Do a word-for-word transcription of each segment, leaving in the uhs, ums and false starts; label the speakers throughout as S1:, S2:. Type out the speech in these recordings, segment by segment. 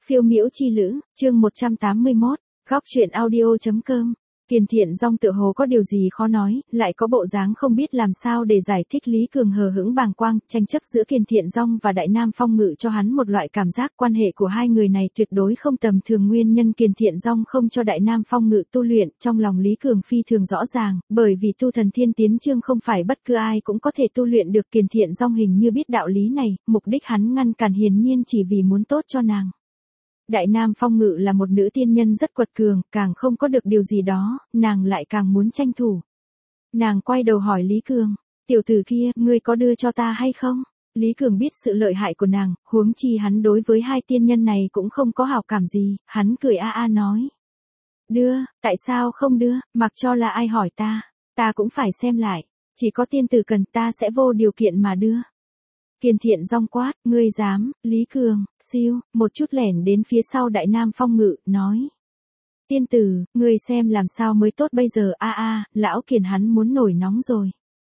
S1: Phiêu miễu chi lữ, chương một trăm tám mươi mốt, góc truyện audio chấm com. Kiền Thiện Dong tựa hồ có điều gì khó nói, lại có bộ dáng không biết làm sao để giải thích. Lý Cường hờ hững bàng quang, tranh chấp giữa Kiền Thiện Dong và Đại Nam Phong Ngự cho hắn một loại cảm giác quan hệ của hai người này tuyệt đối không tầm thường. Nguyên nhân Kiền Thiện Dong không cho Đại Nam Phong Ngự tu luyện, trong lòng Lý Cường phi thường rõ ràng, bởi vì tu thần thiên tiến chương không phải bất cứ ai cũng có thể tu luyện được. Kiền Thiện Dong hình như biết đạo lý này, mục đích hắn ngăn cản hiển nhiên chỉ vì muốn tốt cho nàng. Đại Nam Phong Ngự là một nữ tiên nhân rất quật cường, càng không có được điều gì đó, nàng lại càng muốn tranh thủ. Nàng quay đầu hỏi Lý Cường, tiểu tử kia, ngươi có đưa cho ta hay không? Lý Cường biết sự lợi hại của nàng, huống chi hắn đối với hai tiên nhân này cũng không có hảo cảm gì, hắn cười a a nói. Đưa, tại sao không đưa, mặc cho là ai hỏi ta, ta cũng phải xem lại, chỉ có tiên tử cần ta sẽ vô điều kiện mà đưa. Kiền Thiện Dong quát, ngươi dám, Lý Cường, siêu, một chút lẻn đến phía sau Đại Nam Phong Ngự, nói. Tiên tử, ngươi xem làm sao mới tốt bây giờ. A a, lão Kiền hắn muốn nổi nóng rồi.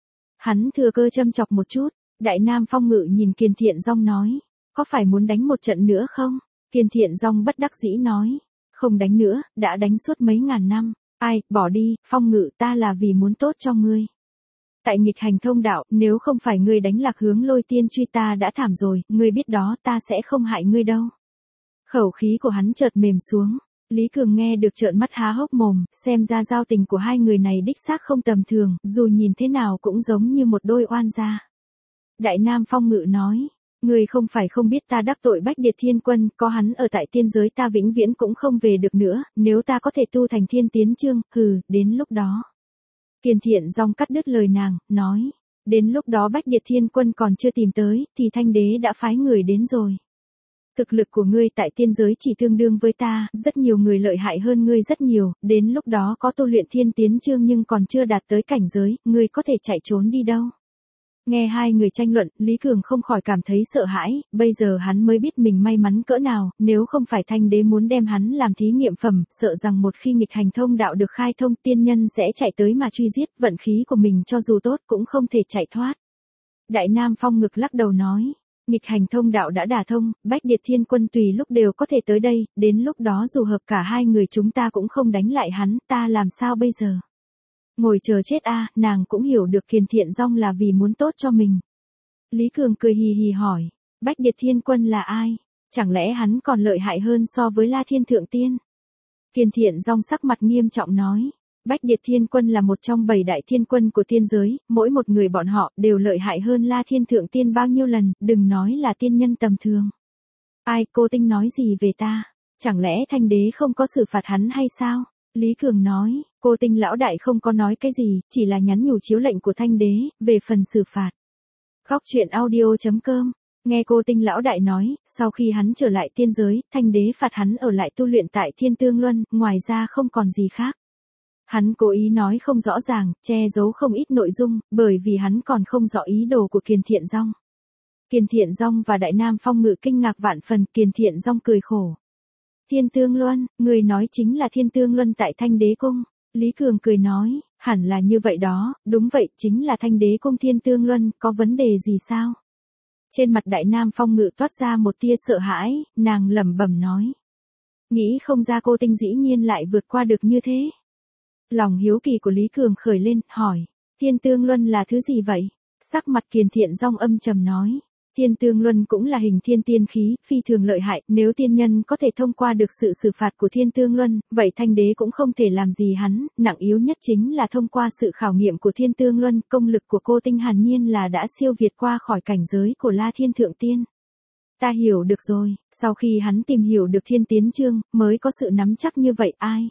S1: Hắn thừa cơ châm chọc một chút, Đại Nam Phong Ngự nhìn Kiền Thiện Dong nói, có phải muốn đánh một trận nữa không? Kiền Thiện Dong bất đắc dĩ nói, không đánh nữa, đã đánh suốt mấy ngàn năm, ai, bỏ đi, Phong Ngự, ta là vì muốn tốt cho ngươi. Tại nghịch hành thông đạo, nếu không phải ngươi đánh lạc hướng lôi tiên truy ta đã thảm rồi, ngươi biết đó, ta sẽ không hại ngươi đâu. Khẩu khí của hắn chợt mềm xuống, Lý Cường nghe được trợn mắt há hốc mồm, xem ra giao tình của hai người này đích xác không tầm thường, dù nhìn thế nào cũng giống như một đôi oan gia. Đại Nam Phong Ngự nói, ngươi không phải không biết ta đắc tội Bách Điệt Thiên Quân, có hắn ở tại tiên giới ta vĩnh viễn cũng không về được nữa, nếu ta có thể tu thành thiên tiến chương, hừ, đến lúc đó. Kiền Thiện Dong cắt đứt lời nàng, nói, đến lúc đó Bách Điệt Thiên Quân còn chưa tìm tới, thì Thanh Đế đã phái người đến rồi. Thực lực của ngươi tại tiên giới chỉ tương đương với ta, rất nhiều người lợi hại hơn ngươi rất nhiều, đến lúc đó có tu luyện thiên tiến chương nhưng còn chưa đạt tới cảnh giới, ngươi có thể chạy trốn đi đâu. Nghe hai người tranh luận, Lý Cường không khỏi cảm thấy sợ hãi, bây giờ hắn mới biết mình may mắn cỡ nào, nếu không phải Thanh Đế muốn đem hắn làm thí nghiệm phẩm, sợ rằng một khi nghịch hành thông đạo được khai thông tiên nhân sẽ chạy tới mà truy giết, vận khí của mình cho dù tốt cũng không thể chạy thoát. Đại Nam Phong Ngực lắc đầu nói, nghịch hành thông đạo đã đả thông, Bách Điệt Thiên Quân tùy lúc đều có thể tới đây, đến lúc đó dù hợp cả hai người chúng ta cũng không đánh lại hắn, ta làm sao bây giờ? Ngồi chờ chết a, à, nàng cũng hiểu được Kiền Thiện Dong là vì muốn tốt cho mình. Lý Cường cười hì hì hỏi, Bách Điệt Thiên Quân là ai? Chẳng lẽ hắn còn lợi hại hơn so với La Thiên Thượng Tiên? Kiền Thiện Dong sắc mặt nghiêm trọng nói, Bách Điệt Thiên Quân là một trong bảy đại thiên quân của tiên giới, mỗi một người bọn họ đều lợi hại hơn La Thiên Thượng Tiên bao nhiêu lần, đừng nói là tiên nhân tầm thường. Ai, cô Tinh nói gì về ta? Chẳng lẽ Thanh Đế không có xử phạt hắn hay sao? Lý Cường nói, cô Tinh lão đại không có nói cái gì, chỉ là nhắn nhủ chiếu lệnh của Thanh Đế, về phần xử phạt. Góc truyện audio chấm com, nghe cô Tinh lão đại nói, sau khi hắn trở lại tiên giới, Thanh Đế phạt hắn ở lại tu luyện tại Thiên Tương Luân, ngoài ra không còn gì khác. Hắn cố ý nói không rõ ràng, che giấu không ít nội dung, bởi vì hắn còn không rõ ý đồ của Kiền Thiện Dong. Kiền Thiện Dong và Đại Nam Phong Ngự kinh ngạc vạn phần, Kiền Thiện Dong cười khổ. Thiên Tương Luân, người nói chính là Thiên Tương Luân tại Thanh Đế Cung. Lý Cường cười nói, hẳn là như vậy đó, đúng vậy, chính là Thanh Đế Cung Thiên Tương Luân, có vấn đề gì sao? Trên mặt Đại Nam Phong Ngự toát ra một tia sợ hãi, nàng lẩm bẩm nói. Nghĩ không ra cô Tinh dĩ nhiên lại vượt qua được như thế. Lòng hiếu kỳ của Lý Cường khởi lên, hỏi, Thiên Tương Luân là thứ gì vậy? Sắc mặt Kiền Thiện Dong âm trầm nói. Thiên Tương Luân cũng là hình thiên tiên khí, phi thường lợi hại, nếu tiên nhân có thể thông qua được sự xử phạt của Thiên Tương Luân, vậy Thanh Đế cũng không thể làm gì hắn, nặng yếu nhất chính là thông qua sự khảo nghiệm của Thiên Tương Luân, công lực của cô Tinh hàn nhiên là đã siêu việt qua khỏi cảnh giới của La Thiên Thượng Tiên. Ta hiểu được rồi, sau khi hắn tìm hiểu được thiên tiến chương, mới có sự nắm chắc như vậy ai?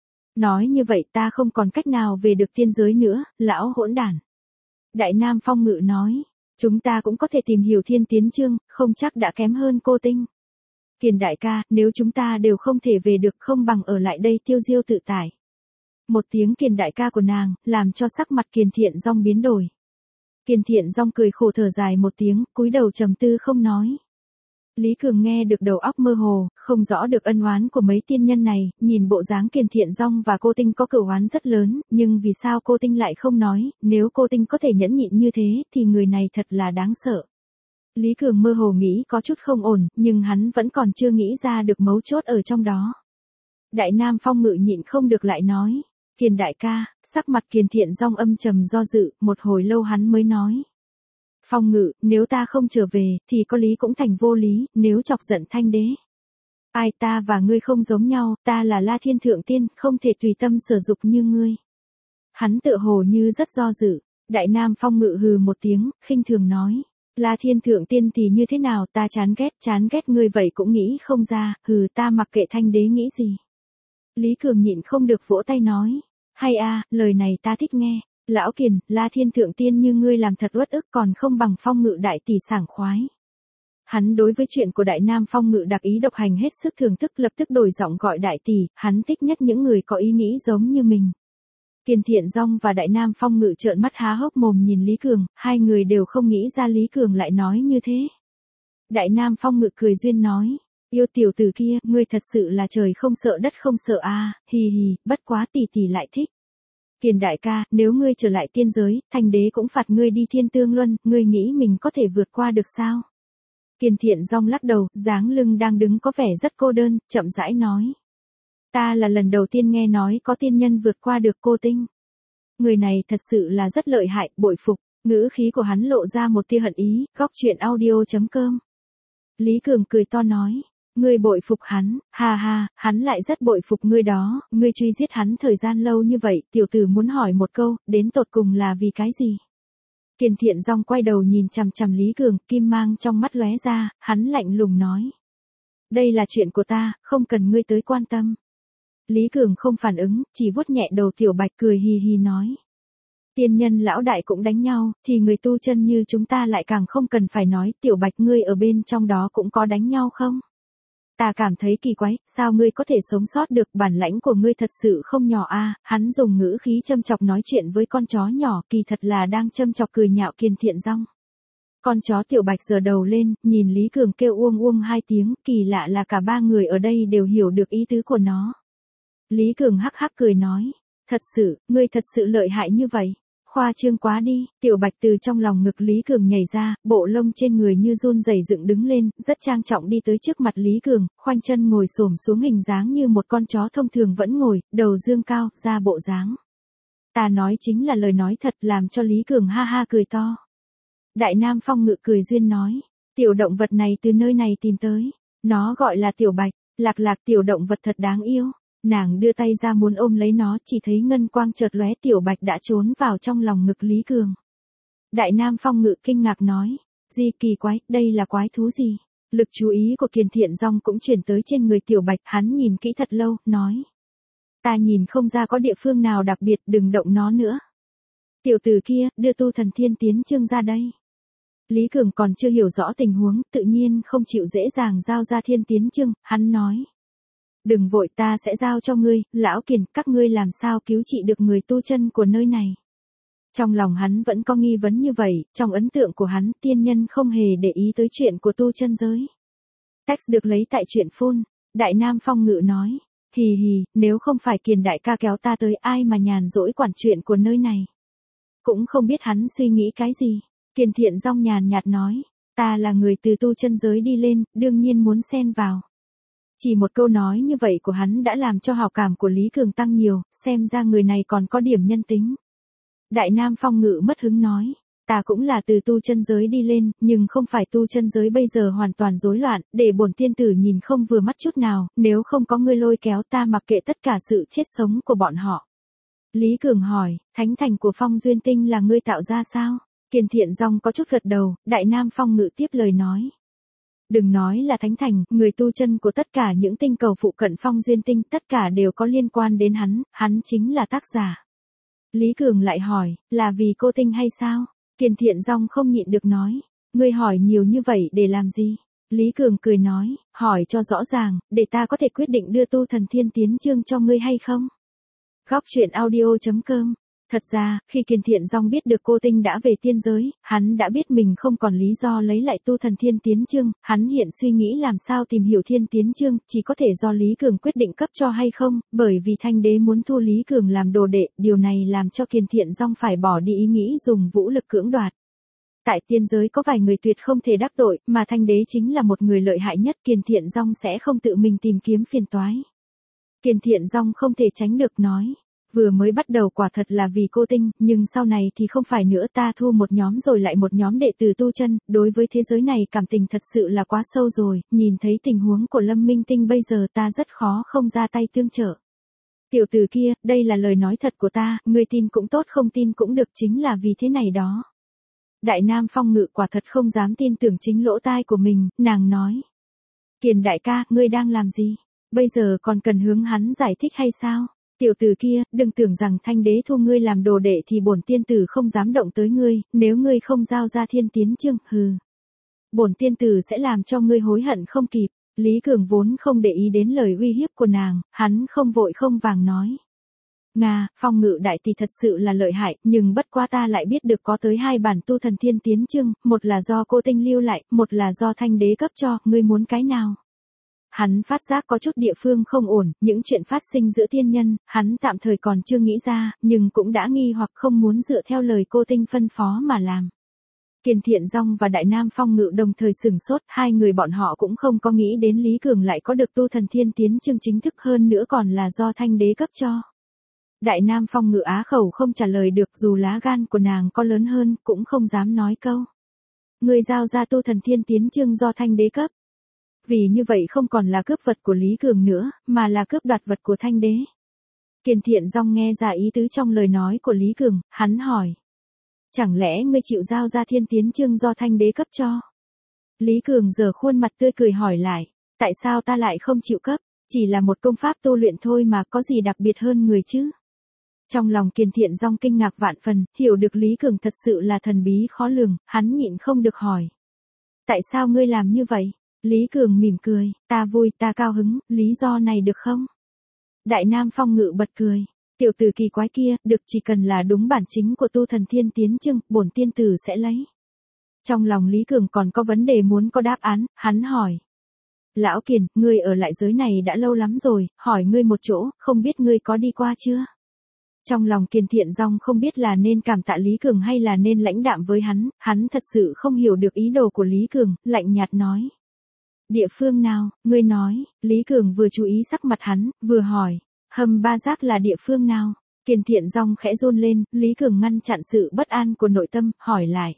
S1: Nói như vậy ta không còn cách nào về được tiên giới nữa, lão hỗn đản. Đại Nam Phong Ngự nói. Chúng ta cũng có thể tìm hiểu thiên tiến chương, không chắc đã kém hơn cô Tinh. Kiền đại ca, nếu chúng ta đều không thể về được không bằng ở lại đây tiêu diêu tự tại. Một tiếng Kiền đại ca của nàng, làm cho sắc mặt Kiền Thiện Dong biến đổi. Kiền Thiện Dong cười khổ thở dài một tiếng, cúi đầu trầm tư không nói. Lý Cường nghe được đầu óc mơ hồ, không rõ được ân oán của mấy tiên nhân này, nhìn bộ dáng Kiền Thiện Dong và cô Tinh có cửu oán rất lớn, nhưng vì sao cô Tinh lại không nói, nếu cô Tinh có thể nhẫn nhịn như thế, thì người này thật là đáng sợ. Lý Cường mơ hồ nghĩ có chút không ổn, nhưng hắn vẫn còn chưa nghĩ ra được mấu chốt ở trong đó. Đại Nam Phong Ngự nhịn không được lại nói, Kiền đại ca, sắc mặt Kiền Thiện Dong âm trầm do dự, một hồi lâu hắn mới nói. Phong Ngự, nếu ta không trở về, thì có lý cũng thành vô lý, nếu chọc giận Thanh đế. Ai ta và ngươi không giống nhau, ta là La Thiên Thượng Tiên, không thể tùy tâm sở dục như ngươi. Hắn tựa hồ như rất do dự, Đại Nam Phong Ngự hừ một tiếng, khinh thường nói. La Thiên Thượng Tiên thì như thế nào, ta chán ghét, chán ghét ngươi vậy cũng nghĩ không ra, hừ ta mặc kệ Thanh đế nghĩ gì. Lý Cường nhịn không được vỗ tay nói, hay a, lời này ta thích nghe, lão Kiền, La Thiên Thượng Tiên như ngươi làm thật uất ức còn không bằng Phong Ngự đại tỷ sảng khoái. Hắn đối với chuyện của Đại Nam Phong Ngự đặc ý độc hành hết sức thưởng thức, lập tức đổi giọng gọi đại tỷ, hắn thích nhất những người có ý nghĩ giống như mình. Kiền Thiện Dong và Đại Nam Phong Ngự trợn mắt há hốc mồm nhìn Lý Cường, hai người đều không nghĩ ra Lý Cường lại nói như thế. Đại Nam Phong Ngự cười duyên nói, yêu tiểu tử kia, ngươi thật sự là trời không sợ đất không sợ a, à, hì hì, bất quá tỷ tỷ lại thích. Kiền đại ca, nếu ngươi trở lại tiên giới, Thanh đế cũng phạt ngươi đi Thiên Tương Luân, ngươi nghĩ mình có thể vượt qua được sao? Kiền Thiện Dong lắc đầu, dáng lưng đang đứng có vẻ rất cô đơn, chậm rãi nói. Ta là lần đầu tiên nghe nói có tiên nhân vượt qua được cô tinh. Người này thật sự là rất lợi hại, bội phục, ngữ khí của hắn lộ ra một tia hận ý, góc truyện audio chấm com. Lý Cường cười to nói, ngươi bội phục hắn, ha ha, hắn lại rất bội phục ngươi đó, ngươi truy giết hắn thời gian lâu như vậy, tiểu tử muốn hỏi một câu, đến tột cùng là vì cái gì? Kiền Thiện Dong quay đầu nhìn chằm chằm Lý Cường, kim mang trong mắt lóe ra, hắn lạnh lùng nói. Đây là chuyện của ta, không cần ngươi tới quan tâm. Lý Cường không phản ứng, chỉ vuốt nhẹ đầu Tiểu Bạch cười hì hì nói. Tiên nhân lão đại cũng đánh nhau, thì người tu chân như chúng ta lại càng không cần phải nói, Tiểu Bạch ngươi ở bên trong đó cũng có đánh nhau không? Ta cảm thấy kỳ quái, sao ngươi có thể sống sót được, bản lãnh của ngươi thật sự không nhỏ a. Hắn dùng ngữ khí châm chọc nói chuyện với con chó nhỏ, kỳ thật là đang châm chọc cười nhạo Kiền Thiện Dong. Con chó Tiểu Bạch giơ đầu lên, nhìn Lý Cường kêu uông uông hai tiếng, kỳ lạ là cả ba người ở đây đều hiểu được ý tứ của nó. Lý Cường hắc hắc cười nói, thật sự, ngươi thật sự lợi hại như vậy. Khoa trương quá đi, Tiểu Bạch từ trong lòng ngực Lý Cường nhảy ra, bộ lông trên người như run rẩy dựng đứng lên, rất trang trọng đi tới trước mặt Lý Cường, khoanh chân ngồi xổm xuống hình dáng như một con chó thông thường vẫn ngồi, đầu dương cao, ra bộ dáng. Ta nói chính là lời nói thật, làm cho Lý Cường ha ha cười to. Đại Nam Phong Ngự cười duyên nói, tiểu động vật này từ nơi này tìm tới, nó gọi là Tiểu Bạch, lạc lạc tiểu động vật thật đáng yêu. Nàng đưa tay ra muốn ôm lấy nó, chỉ thấy ngân quang chợt lóe, Tiểu Bạch đã trốn vào trong lòng ngực Lý Cường. Đại Nam Phong Ngự kinh ngạc nói, gì kỳ quái, đây là quái thú gì? Lực chú ý của Kiền Thiện Dong cũng chuyển tới trên người Tiểu Bạch, hắn nhìn kỹ thật lâu, nói. Ta nhìn không ra có địa phương nào đặc biệt, đừng động nó nữa. Tiểu tử kia, đưa tu thần thiên tiến chương ra đây. Lý Cường còn chưa hiểu rõ tình huống, tự nhiên không chịu dễ dàng giao ra thiên tiến chương, hắn nói. Đừng vội, ta sẽ giao cho ngươi, lão Kiền, các ngươi làm sao cứu trị được người tu chân của nơi này. Trong lòng hắn vẫn có nghi vấn như vậy, trong ấn tượng của hắn, tiên nhân không hề để ý tới chuyện của tu chân giới. Text được lấy tại truyện phone, Đại Nam Phong Ngự nói, hì hì, nếu không phải Kiền đại ca kéo ta tới, ai mà nhàn rỗi quản chuyện của nơi này. Cũng không biết hắn suy nghĩ cái gì. Kiền Thiện Dong nhàn nhạt nói, ta là người từ tu chân giới đi lên, đương nhiên muốn xen vào. Chỉ một câu nói như vậy của hắn đã làm cho hào cảm của Lý Cường tăng nhiều, xem ra người này còn có điểm nhân tính. Đại Nam Phong Ngự mất hứng nói, ta cũng là từ tu chân giới đi lên, nhưng không phải tu chân giới bây giờ hoàn toàn rối loạn, để bổn tiên tử nhìn không vừa mắt chút nào, nếu không có ngươi lôi kéo ta mặc kệ tất cả sự chết sống của bọn họ. Lý Cường hỏi, thánh thành của Phong Duyên Tinh là ngươi tạo ra sao? Kiền Thiện Dong có chút gật đầu, Đại Nam Phong Ngự tiếp lời nói. Đừng nói là thánh thành, người tu chân của tất cả những tinh cầu phụ cận Phong Duyên Tinh, tất cả đều có liên quan đến hắn, hắn chính là tác giả. Lý Cường lại hỏi, là vì cô tinh hay sao? Kiền Thiện Dong không nhịn được nói, ngươi hỏi nhiều như vậy để làm gì? Lý Cường cười nói, hỏi cho rõ ràng, để ta có thể quyết định đưa tu thần thiên tiến chương cho ngươi hay không? Góc truyện audio chấm com. Thật ra, khi Kiền Thiện Dong biết được cô tinh đã về tiên giới, hắn đã biết mình không còn lý do lấy lại tu thần thiên tiến chương, hắn hiện suy nghĩ làm sao tìm hiểu thiên tiến chương, chỉ có thể do Lý Cường quyết định cấp cho hay không, bởi vì Thanh đế muốn thu Lý Cường làm đồ đệ, điều này làm cho Kiền Thiện Dong phải bỏ đi ý nghĩ dùng vũ lực cưỡng đoạt. Tại tiên giới có vài người tuyệt không thể đắc tội, mà Thanh đế chính là một người lợi hại nhất, Kiền Thiện Dong sẽ không tự mình tìm kiếm phiền toái. Kiền Thiện Dong không thể tránh được nói. Vừa mới bắt đầu quả thật là vì cô Tinh, nhưng sau này thì không phải nữa, ta thu một nhóm rồi lại một nhóm đệ tử tu chân, đối với thế giới này cảm tình thật sự là quá sâu rồi, nhìn thấy tình huống của Lâm Minh Tinh bây giờ ta rất khó không ra tay tương trợ. Tiểu tử kia, đây là lời nói thật của ta, ngươi tin cũng tốt không tin cũng được, chính là vì thế này đó. Đại Nam Phong Ngự quả thật không dám tin tưởng chính lỗ tai của mình, nàng nói. Kiền đại ca, ngươi đang làm gì? Bây giờ còn cần hướng hắn giải thích hay sao? Tiểu tử kia, đừng tưởng rằng Thanh đế thu ngươi làm đồ đệ thì bổn tiên tử không dám động tới ngươi, nếu ngươi không giao ra thiên tiến chương, hừ. Bổn tiên tử sẽ làm cho ngươi hối hận không kịp. Lý Cường vốn không để ý đến lời uy hiếp của nàng, hắn không vội không vàng nói. Nga, Phong Ngự đại tỷ thật sự là lợi hại, nhưng bất quá ta lại biết được có tới hai bản tu thần thiên tiến chương, một là do cô Tinh lưu lại, một là do Thanh đế cấp cho, ngươi muốn cái nào? Hắn phát giác có chút địa phương không ổn, những chuyện phát sinh giữa thiên nhân, hắn tạm thời còn chưa nghĩ ra, nhưng cũng đã nghi hoặc không muốn dựa theo lời cô Tinh phân phó mà làm. Kiền Thiện Dong và Đại Nam Phong Ngự đồng thời sửng sốt, hai người bọn họ cũng không có nghĩ đến Lý Cường lại có được tu thần thiên tiến chương chính thức, hơn nữa còn là do Thanh đế cấp cho. Đại Nam Phong Ngự á khẩu không trả lời được, dù lá gan của nàng có lớn hơn, cũng không dám nói câu. Người giao ra tu thần thiên tiến chương do Thanh đế cấp. Vì như vậy không còn là cướp vật của Lý Cường nữa, mà là cướp đoạt vật của Thanh đế. Kiền Thiện Dong nghe ra ý tứ trong lời nói của Lý Cường, hắn hỏi. Chẳng lẽ ngươi chịu giao ra thiên tiến chương do Thanh đế cấp cho? Lý Cường giở khuôn mặt tươi cười hỏi lại, tại sao ta lại không chịu cấp, chỉ là một công pháp tu luyện thôi mà có gì đặc biệt hơn người chứ? Trong lòng Kiền Thiện Dong kinh ngạc vạn phần, hiểu được Lý Cường thật sự là thần bí khó lường, hắn nhịn không được hỏi. Tại sao ngươi làm như vậy? Lý Cường mỉm cười, ta vui, ta cao hứng, lý do này được không? Đại Nam Phong Ngự bật cười. Tiểu tử kỳ quái kia, được, chỉ cần là đúng bản chính của tu thần thiên tiến chương, bổn tiên tử sẽ lấy. Trong lòng Lý Cường còn có vấn đề muốn có đáp án, hắn hỏi. Lão Kiền, ngươi ở lại giới này đã lâu lắm rồi, hỏi ngươi một chỗ, không biết ngươi có đi qua chưa? Trong lòng Kiền Thiện Dong không biết là nên cảm tạ Lý Cường hay là nên lãnh đạm với hắn, hắn thật sự không hiểu được ý đồ của Lý Cường, lạnh nhạt nói. Địa phương nào, ngươi nói, Lý Cường vừa chú ý sắc mặt hắn, vừa hỏi. Hầm Ba Giác là địa phương nào? Kiền Thiện Dong khẽ run lên, Lý Cường ngăn chặn sự bất an của nội tâm, hỏi lại.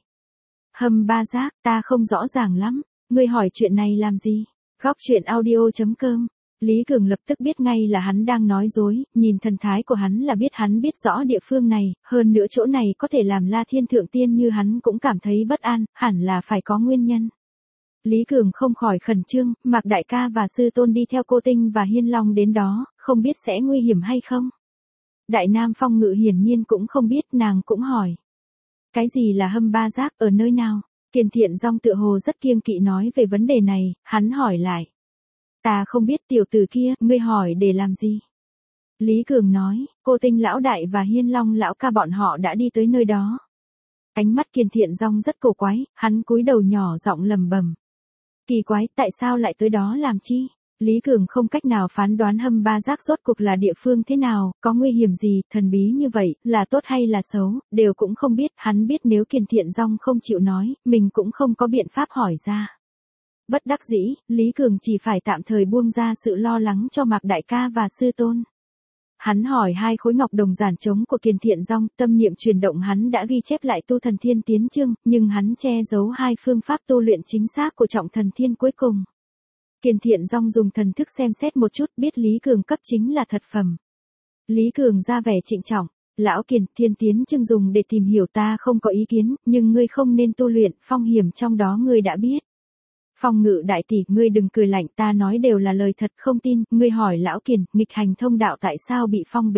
S1: Hầm Ba Giác, ta không rõ ràng lắm, ngươi hỏi chuyện này làm gì? Góc truyện audio chấm com. Lý Cường lập tức biết ngay là hắn đang nói dối, nhìn thần thái của hắn là biết hắn biết rõ địa phương này, hơn nữa chỗ này có thể làm La Thiên Thượng Tiên như hắn cũng cảm thấy bất an, hẳn là phải có nguyên nhân. Lý Cường không khỏi khẩn trương, Mạc đại ca và sư tôn đi theo cô Tinh và Hiên Long đến đó, không biết sẽ nguy hiểm hay không? Đại Nam Phong Ngự hiển nhiên cũng không biết, nàng cũng hỏi. Cái gì là Hầm Ba Giác, ở nơi nào? Kiền Thiện Dong tựa hồ rất kiêng kỵ nói về vấn đề này, hắn hỏi lại. Ta không biết, tiểu tử kia, ngươi hỏi để làm gì? Lý Cường nói, cô Tinh lão đại và Hiên Long lão ca bọn họ đã đi tới nơi đó. Ánh mắt Kiền Thiện Dong rất cổ quái, hắn cúi đầu nhỏ giọng lầm bầm. Kỳ quái, tại sao lại tới đó làm chi? Lý Cường không cách nào phán đoán Hầm Ba Giác rốt cuộc là địa phương thế nào, có nguy hiểm gì, thần bí như vậy, là tốt hay là xấu, đều cũng không biết, hắn biết nếu Kiền Thiện Dong không chịu nói, mình cũng không có biện pháp hỏi ra. Bất đắc dĩ, Lý Cường chỉ phải tạm thời buông ra sự lo lắng cho Mạc đại ca và sư tôn. Hắn hỏi hai khối ngọc đồng giản trống của Kiền Thiện Dong, tâm niệm chuyển động hắn đã ghi chép lại tu thần thiên tiến chương, nhưng hắn che giấu hai phương pháp tu luyện chính xác của trọng thần thiên cuối cùng. Kiền Thiện Dong dùng thần thức xem xét một chút, biết Lý Cường cấp chính là thật phẩm. Lý Cường ra vẻ trịnh trọng, lão Kiền, thiên tiến chương dùng để tìm hiểu ta không có ý kiến, nhưng ngươi không nên tu luyện, phong hiểm trong đó ngươi đã biết. Phong Ngự đại tỷ, ngươi đừng cười lạnh, ta nói đều là lời thật, không tin, ngươi hỏi lão Kiền, nghịch hành thông đạo tại sao bị phong bế?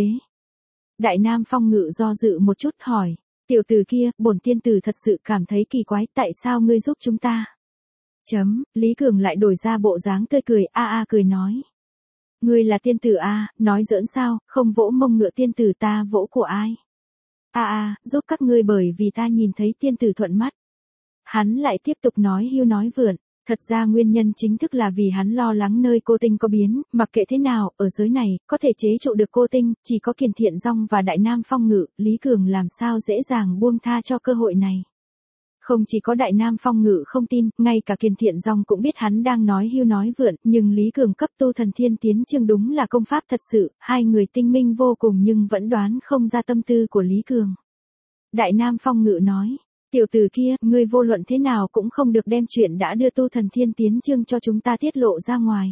S1: Đại Nam Phong Ngự do dự một chút hỏi, tiểu tử kia, bổn tiên tử thật sự cảm thấy kỳ quái, tại sao ngươi giúp chúng ta? Chấm, Lý Cường lại đổi ra bộ dáng tươi cười, a a cười nói. Ngươi là tiên tử a, nói giỡn sao, không vỗ mông ngựa tiên tử ta vỗ của ai? A a, giúp các ngươi bởi vì ta nhìn thấy tiên tử thuận mắt. Hắn lại tiếp tục nói hưu nói vượn. Thật ra nguyên nhân chính thức là vì hắn lo lắng nơi cô Tinh có biến, mặc kệ thế nào, ở giới này, có thể chế trụ được cô Tinh, chỉ có Kiền Thiện Dong và Đại Nam Phong Ngự, Lý Cường làm sao dễ dàng buông tha cho cơ hội này. Không chỉ có Đại Nam Phong Ngự không tin, ngay cả Kiền Thiện Dòng cũng biết hắn đang nói hưu nói vượn, nhưng Lý Cường cấp tu thần thiên tiến chương đúng là công pháp thật sự, hai người tinh minh vô cùng nhưng vẫn đoán không ra tâm tư của Lý Cường. Đại Nam Phong Ngự nói, tiểu tử kia, ngươi vô luận thế nào cũng không được đem chuyện đã đưa tu thần thiên tiến chương cho chúng ta tiết lộ ra ngoài.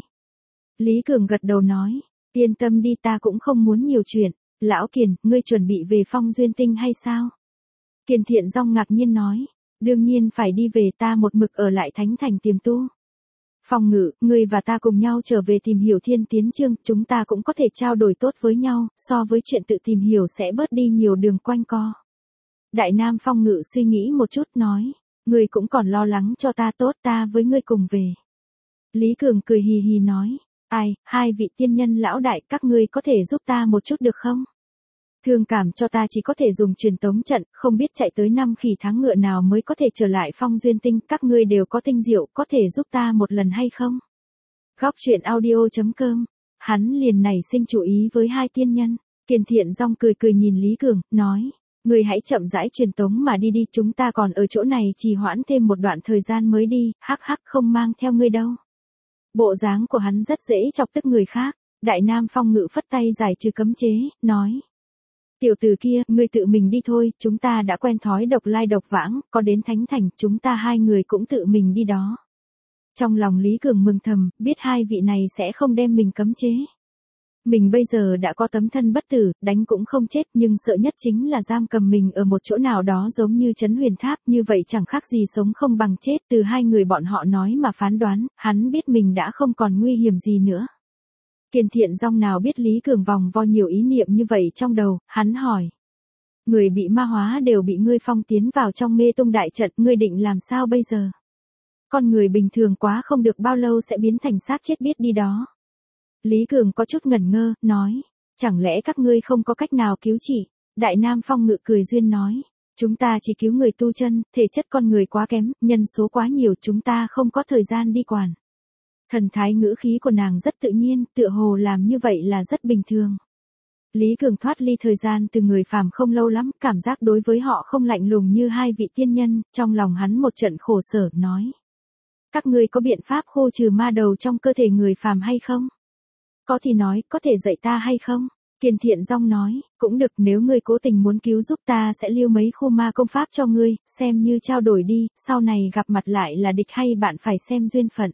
S1: Lý Cường gật đầu nói, yên tâm đi, ta cũng không muốn nhiều chuyện. Lão Kiền, ngươi chuẩn bị về Phong Duyên Tinh hay sao? Kiền Thiện Dòng ngạc nhiên nói, đương nhiên phải đi về, ta một mực ở lại Thánh Thành tiềm tu. Phong Ngự, ngươi và ta cùng nhau trở về tìm hiểu thiên tiến chương, chúng ta cũng có thể trao đổi tốt với nhau, so với chuyện tự tìm hiểu sẽ bớt đi nhiều đường quanh co. Đại Nam Phong Ngự suy nghĩ một chút nói, ngươi cũng còn lo lắng cho ta, tốt, ta với ngươi cùng về. Lý Cường cười hì hì nói, ai, hai vị tiên nhân lão đại, các ngươi có thể giúp ta một chút được không? Thương cảm cho ta chỉ có thể dùng truyền tống trận, không biết chạy tới năm khỉ tháng ngựa nào mới có thể trở lại Phong Duyên Tinh, các ngươi đều có tinh diệu, có thể giúp ta một lần hay không? Góc truyện audio.com, hắn liền nảy sinh chú ý với hai tiên nhân. Kiền Thiện Dòng cười cười nhìn Lý Cường, nói, ngươi hãy chậm rãi truyền tống mà đi đi, chúng ta còn ở chỗ này trì hoãn thêm một đoạn thời gian mới đi, hắc hắc, không mang theo ngươi đâu. Bộ dáng của hắn rất dễ chọc tức người khác. Đại Nam Phong Ngự phất tay giải trừ cấm chế, nói, tiểu tử kia, ngươi tự mình đi thôi, chúng ta đã quen thói độc lai độc vãng, có đến Thánh Thành, chúng ta hai người cũng tự mình đi đó. Trong lòng Lý Cường mừng thầm, biết hai vị này sẽ không đem mình cấm chế. Mình bây giờ đã có tấm thân bất tử, đánh cũng không chết, nhưng sợ nhất chính là giam cầm mình ở một chỗ nào đó giống như Trấn Huyền Tháp, như vậy chẳng khác gì sống không bằng chết. Từ hai người bọn họ nói mà phán đoán, hắn biết mình đã không còn nguy hiểm gì nữa. Kiền Thiện Dòng nào biết Lý Cường vòng vo nhiều ý niệm như vậy trong đầu, hắn hỏi. Người bị ma hóa đều bị ngươi phong tiến vào trong mê tung đại trận, ngươi định làm sao bây giờ? Con người bình thường quá không được bao lâu sẽ biến thành xác chết biết đi đó. Lý Cường có chút ngẩn ngơ, nói, chẳng lẽ các ngươi không có cách nào cứu trị? Đại Nam Phong Ngự cười duyên nói, chúng ta chỉ cứu người tu chân, thể chất con người quá kém, nhân số quá nhiều, chúng ta không có thời gian đi quản. Thần thái ngữ khí của nàng rất tự nhiên, tựa hồ làm như vậy là rất bình thường. Lý Cường thoát ly thời gian từ người phàm không lâu lắm, cảm giác đối với họ không lạnh lùng như hai vị tiên nhân, trong lòng hắn một trận khổ sở, nói. Các ngươi có biện pháp khô trừ ma đầu trong cơ thể người phàm hay không? Có thì nói, có thể dạy ta hay không? Kiền Thiện Dòng nói, cũng được, nếu ngươi cố tình muốn cứu giúp ta sẽ lưu mấy khu ma công pháp cho ngươi, xem như trao đổi đi, sau này gặp mặt lại là địch hay bạn phải xem duyên phận.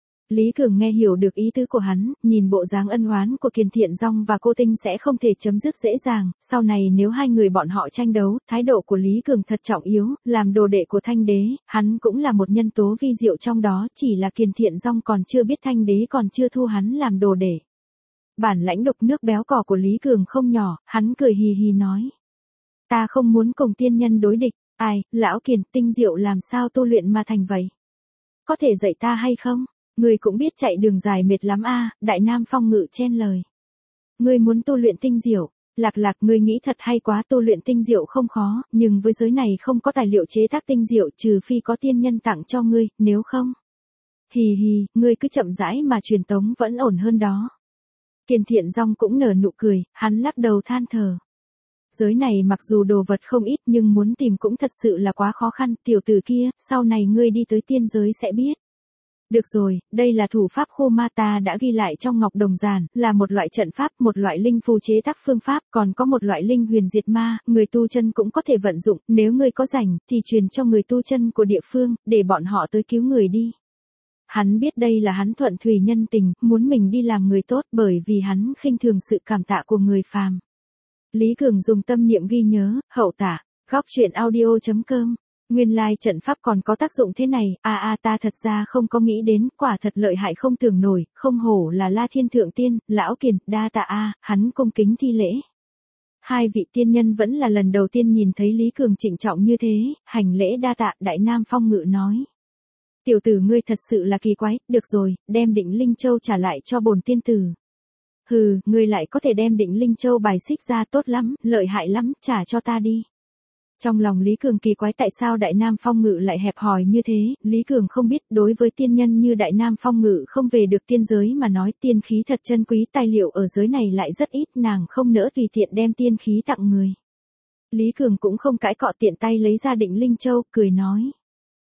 S1: Lý Cường nghe hiểu được ý tứ của hắn, nhìn bộ dáng ân oán của Kiền Thiện Dòng và cô Tinh sẽ không thể chấm dứt dễ dàng, sau này nếu hai người bọn họ tranh đấu, thái độ của Lý Cường thật trọng yếu, làm đồ đệ của Thanh Đế, hắn cũng là một nhân tố vi diệu trong đó, chỉ là Kiền Thiện Dòng còn chưa biết Thanh Đế còn chưa thu hắn làm đồ đệ. Bản lãnh đục nước béo cò của Lý Cường không nhỏ, hắn cười hì hì nói. Ta không muốn cùng tiên nhân đối địch, ai, lão Kiền, tinh diệu làm sao tu luyện mà thành vậy? Có thể dạy ta hay không? Ngươi cũng biết chạy đường dài mệt lắm a. Đại Nam Phong Ngự chen lời. Ngươi muốn tu luyện tinh diệu, Lạc Lạc, ngươi nghĩ thật hay quá, tu luyện tinh diệu không khó, nhưng với giới này không có tài liệu chế tác tinh diệu trừ phi có tiên nhân tặng cho ngươi, nếu không. Hì hì, ngươi cứ chậm rãi mà truyền tống vẫn ổn hơn đó. Kiền Thiện Dòng cũng nở nụ cười, hắn lắc đầu than thở. Giới này mặc dù đồ vật không ít nhưng muốn tìm cũng thật sự là quá khó khăn, tiểu tử kia, sau này ngươi đi tới tiên giới sẽ biết. Được rồi, đây là thủ pháp khô ma ta đã ghi lại trong ngọc đồng giản, là một loại trận pháp, một loại linh phù chế tác phương pháp, còn có một loại linh huyền diệt ma, người tu chân cũng có thể vận dụng, nếu ngươi có rảnh, thì truyền cho người tu chân của địa phương, để bọn họ tới cứu người đi. Hắn biết đây là hắn thuận thủy nhân tình, muốn mình đi làm người tốt bởi vì hắn khinh thường sự cảm tạ của người phàm. Lý Cường dùng tâm niệm ghi nhớ, hậu tả, góc truyện audio.com. Nguyên lai like trận pháp còn có tác dụng thế này, a a ta thật ra không có nghĩ đến, quả thật lợi hại không tưởng nổi, không hổ là La Thiên Thượng Tiên, lão Kiền, đa tạ a, hắn cung kính thi lễ. Hai vị tiên nhân vẫn là lần đầu tiên nhìn thấy Lý Cường trịnh trọng như thế, hành lễ đa tạ. Đại Nam Phong Ngự nói. Tiểu tử ngươi thật sự là kỳ quái, được rồi, đem Định Linh Châu trả lại cho bổn tiên tử. Hừ, ngươi lại có thể đem Định Linh Châu bài xích ra, tốt lắm, lợi hại lắm, trả cho ta đi. Trong lòng Lý Cường kỳ quái tại sao Đại Nam Phong Ngự lại hẹp hòi như thế, Lý Cường không biết, đối với tiên nhân như Đại Nam Phong Ngự không về được tiên giới mà nói, tiên khí thật chân quý, tài liệu ở giới này lại rất ít, nàng không nỡ tùy tiện đem tiên khí tặng người. Lý Cường cũng không cãi cọ, tiện tay lấy ra Định Linh Châu, cười nói.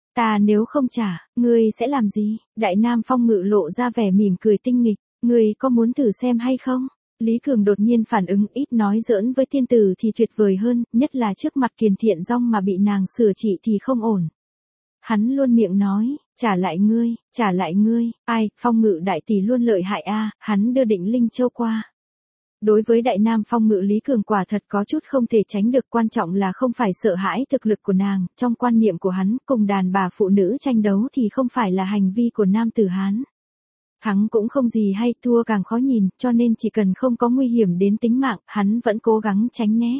S1: Ta nếu không trả, ngươi sẽ làm gì? Đại Nam Phong Ngự lộ ra vẻ mỉm cười tinh nghịch, ngươi có muốn thử xem hay không? Lý Cường đột nhiên phản ứng, ít nói giỡn với tiên tử thì tuyệt vời hơn, nhất là trước mặt Kiền Thiện Dong mà bị nàng sửa trị thì không ổn. Hắn luôn miệng nói, trả lại ngươi, trả lại ngươi, ai, Phong Ngự đại tỷ luôn lợi hại a, hắn đưa Định Linh Châu qua. Đối với Đại Nam Phong Ngự Lý Cường quả thật có chút không thể tránh được, quan trọng là không phải sợ hãi thực lực của nàng, trong quan niệm của hắn, cùng đàn bà phụ nữ tranh đấu thì không phải là hành vi của nam tử Hán. Thắng cũng không gì hay, thua càng khó nhìn, cho nên chỉ cần không có nguy hiểm đến tính mạng, hắn vẫn cố gắng tránh né.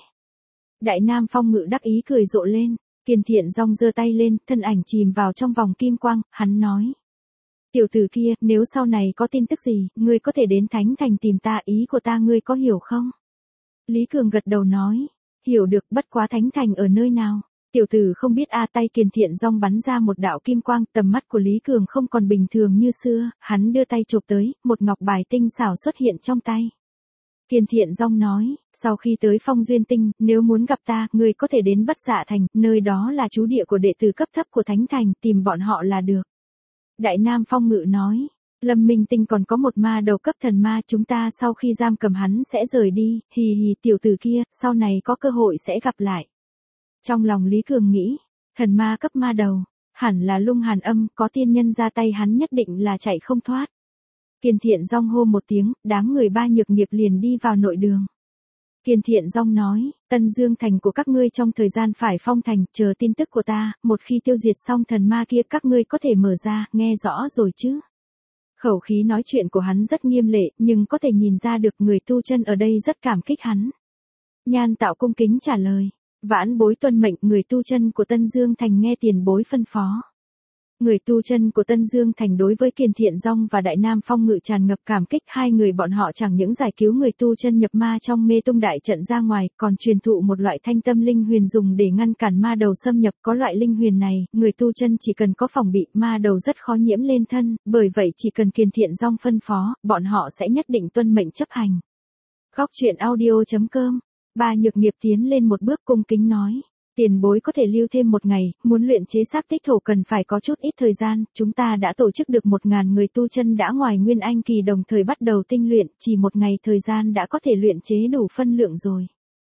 S1: Đại Nam Phong Ngự đắc ý cười rộ lên, Kiền Thiện Dong giơ tay lên, thân ảnh chìm vào trong vòng kim quang, hắn nói. Tiểu tử kia, nếu sau này có tin tức gì, ngươi có thể đến Thánh Thành tìm ta, ý của ta ngươi có hiểu không? Lý Cường gật đầu nói, hiểu được, bất quá Thánh Thành ở nơi nào? Tiểu tử không biết a. Tay Kiền Thiện Dong bắn ra một đạo kim quang, tầm mắt của Lý Cường không còn bình thường như xưa, hắn đưa tay chộp tới, một ngọc bài tinh xảo xuất hiện trong tay. Kiền Thiện Dong nói, sau khi tới Phong Duyên Tinh, nếu muốn gặp ta, ngươi có thể đến Bất Dạ Thành, nơi đó là trú địa của đệ tử cấp thấp của Thánh Thành, tìm bọn họ là được. Đại Nam Phong Ngự nói, Lâm Minh Tinh còn có một ma đầu cấp thần ma, chúng ta sau khi giam cầm hắn sẽ rời đi, hì hì, tiểu tử kia, sau này có cơ hội sẽ gặp lại. Trong lòng Lý Cường nghĩ, thần ma cấp ma đầu, hẳn là Lung Hàn Âm, có tiên nhân ra tay hắn nhất định là chạy không thoát. Kiền Thiện Dong hô một tiếng, đám người Ba Nhược Nghiệp liền đi vào nội đường. Kiền Thiện Dong nói, Tân Dương Thành của các ngươi trong thời gian phải phong thành, chờ tin tức của ta, một khi tiêu diệt xong thần ma kia các ngươi có thể mở ra, nghe rõ rồi chứ. Khẩu khí nói chuyện của hắn rất nghiêm lệ, nhưng có thể nhìn ra được người tu chân ở đây rất cảm kích hắn. Nhan Tạo cung kính trả lời, vãn bối tuân mệnh, người tu chân của Tân Dương Thành nghe tiền bối phân phó. Người tu chân của Tân Dương Thành đối với Kiền Thiện Dong và Đại Nam Phong Ngự tràn ngập cảm kích, hai người bọn họ chẳng những giải cứu người tu chân nhập ma trong mê tung đại trận ra ngoài, còn truyền thụ một loại thanh tâm linh huyền dùng để ngăn cản ma đầu xâm nhập, có loại linh huyền này, người tu chân chỉ cần có phòng bị, ma đầu rất khó nhiễm lên thân, bởi vậy chỉ cần Kiền Thiện Dong phân phó, bọn họ sẽ nhất định tuân mệnh chấp hành. Góc truyện audio chấm com. Ba Nhược Nghiệp tiến lên một bước cung kính nói. Tiền bối có thể lưu thêm một ngày, muốn luyện chế xác tích thổ cần phải có chút ít thời gian, chúng ta đã tổ chức được một ngàn người tu chân đã ngoài Nguyên Anh kỳ đồng thời bắt đầu tinh luyện, chỉ một ngày thời gian đã có thể luyện chế đủ phân lượng rồi.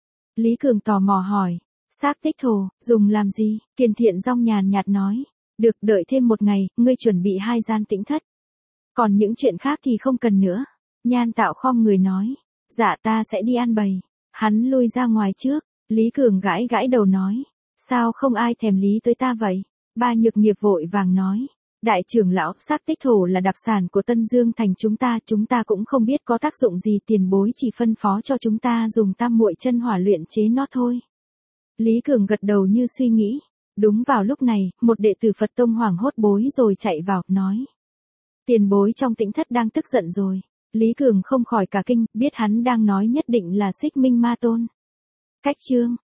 S1: Lý Cường tò mò hỏi, xác tích thổ, dùng làm gì? Kiền Thiện Dong nhàn nhạt nói, được, đợi thêm một ngày, ngươi chuẩn bị hai gian tĩnh thất. Còn những chuyện khác thì không cần nữa. Nhan Tạo khom người nói, dạ ta sẽ đi ăn bày. Hắn lui ra ngoài trước. Lý Cường gãi gãi đầu nói, sao không ai thèm lý tới ta vậy? Ba Nhược Nghiệp vội vàng nói, đại trưởng lão, xác tích thổ là đặc sản của Tân Dương Thành chúng ta, chúng ta cũng không biết có tác dụng gì, tiền bối chỉ phân phó cho chúng ta dùng tam muội chân hỏa luyện chế nó thôi. Lý Cường gật đầu như suy nghĩ. Đúng vào lúc này, một đệ tử Phật Tông hoảng hốt bối rồi chạy vào, nói, tiền bối trong tĩnh thất đang tức giận rồi. Lý Cường không khỏi cả kinh, biết hắn đang nói nhất định là Xích Minh Ma Tôn. Cách chương